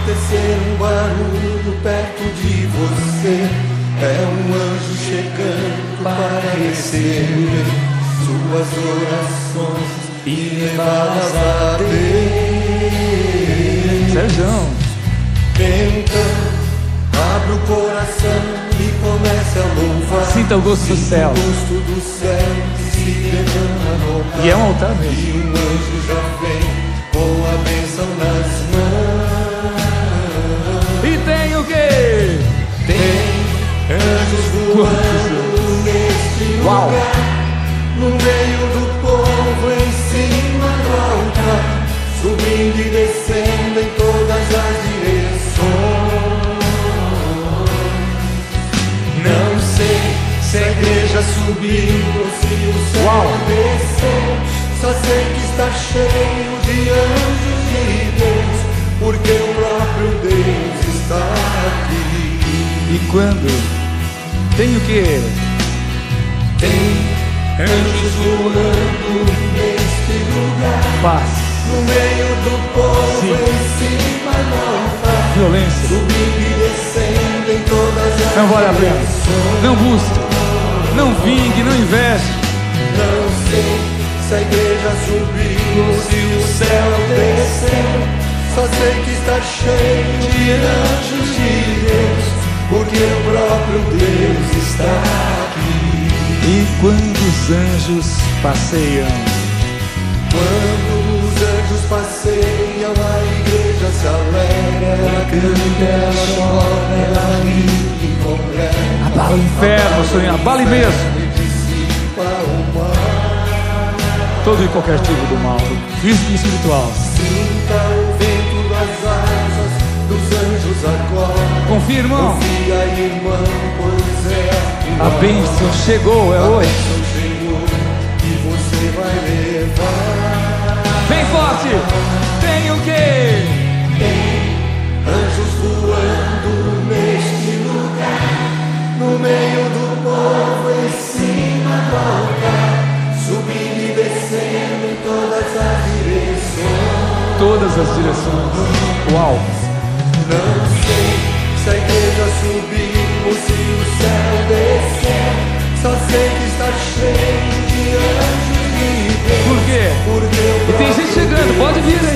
acontecer um barulho perto de você, é um anjo chegando para receber suas orações e levá-las a Deus. Sérgio, Então, abre o coração e comece a louvar. sinta o gosto do céu. O gosto do céu que se derrama no altar. E é um altar mesmo. E um anjo já vem com a bênção nas mãos. E tem o quê? Tem anjos voando neste Uau. lugar, no meio do povo, em cima do altar, subindo e descendo em todas as direções. Não sei se a igreja subiu ou se o céu Uau. desceu, só sei que está cheio de anjos de Deus, porque o próprio Deus está aqui. E quando? Tem o quê? Tem anjos voando neste lugar, Paz, no meio do povo, sim, em cima do altar, violência. subindo e descendo em todas as Não vale a pena. direções. Não busque, não vingue, não investe. Não sei se a igreja subiu ou se o céu desceu, só sei que está cheio de anjos de Deus, porque o próprio Deus está aqui. E quando os anjos passeiam, Quando os anjos passeiam, a igreja se alegra, ela canta, ela chora, ela ri e congrega. abala o inferno, Senhor, abale mesmo E dissipa o mal. todo e qualquer tipo do mal, físico e espiritual. Sinta o vento das asas dos anjos agora. Confia, irmão, Confia, irmão, pois é a bênção chegou, é a hoje. bênção chegou e você vai levar. Bem forte, tem o quê? Anjos voando neste lugar, no meio do povo, em cima do altar, subindo e descendo em todas as direções. Todas as direções. Uau, Não sei se a igreja subiu ou se o céu desceu, só sei que está cheio de anjos de Deus. por quê? Porque o E tem gente chegando, pode vir aí.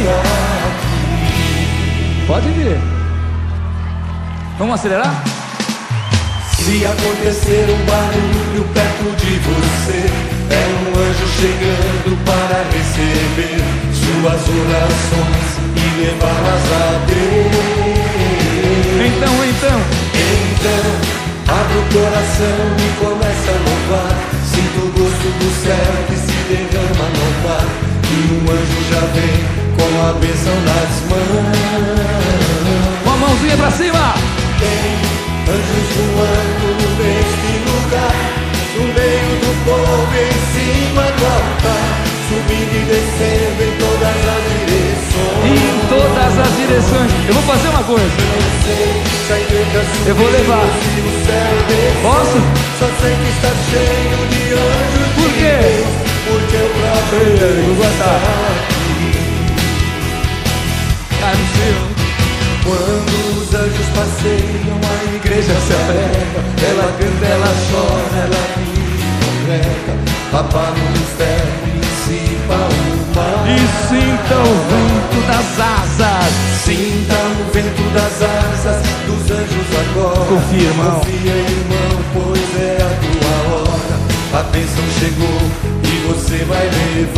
Pode vir. Vamos acelerar? Se acontecer um barulho perto de você, é um anjo chegando para receber suas orações e levá-las a Deus. Então, Então, abre o coração e comece a louvar. Sinta o gosto do céu que se derrama no mar, e um anjo já vem com a bênção nas mãos. com a mãozinha pra cima. Tem anjos voando neste lugar, no meio do povo, em cima do altar, subindo e descendo em todas as direções. Em todas as direções. Eu vou fazer uma coisa. Não sei se a igreja subiu, Eu vou levar. ou se o céu desceu. Posso? Só sei que está cheio de anjos. Por de quê? Deus, porque o próprio Ei, Deus vou botar. está aqui. Ah, não sei. Quando os anjos passeiam, a igreja se alegra, ela canta, ela chora, ela ri e congrega, apaga o inferno e dissipa o mal. E sinta o vento das asas. Sinta o vento das asas dos anjos agora. Confia, irmão. Confia, irmão, pois é a tua hora. A bênção chegou e você vai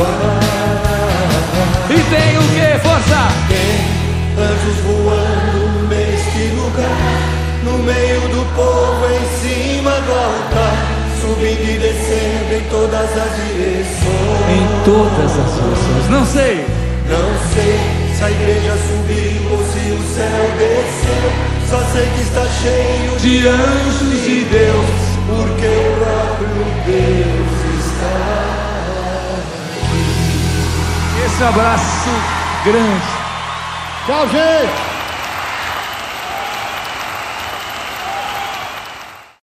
levar. E tem o quê? Força! Tem anjos voando neste lugar, no meio do povo, em cima do altar, subindo e descendo em todas as direções. Em todas as direções. Não sei. Não sei se a igreja subiu ou se o céu desceu, só sei que está cheio de anjos de Deus, porque o próprio Deus está. Esse abraço grande. Tchau, gente!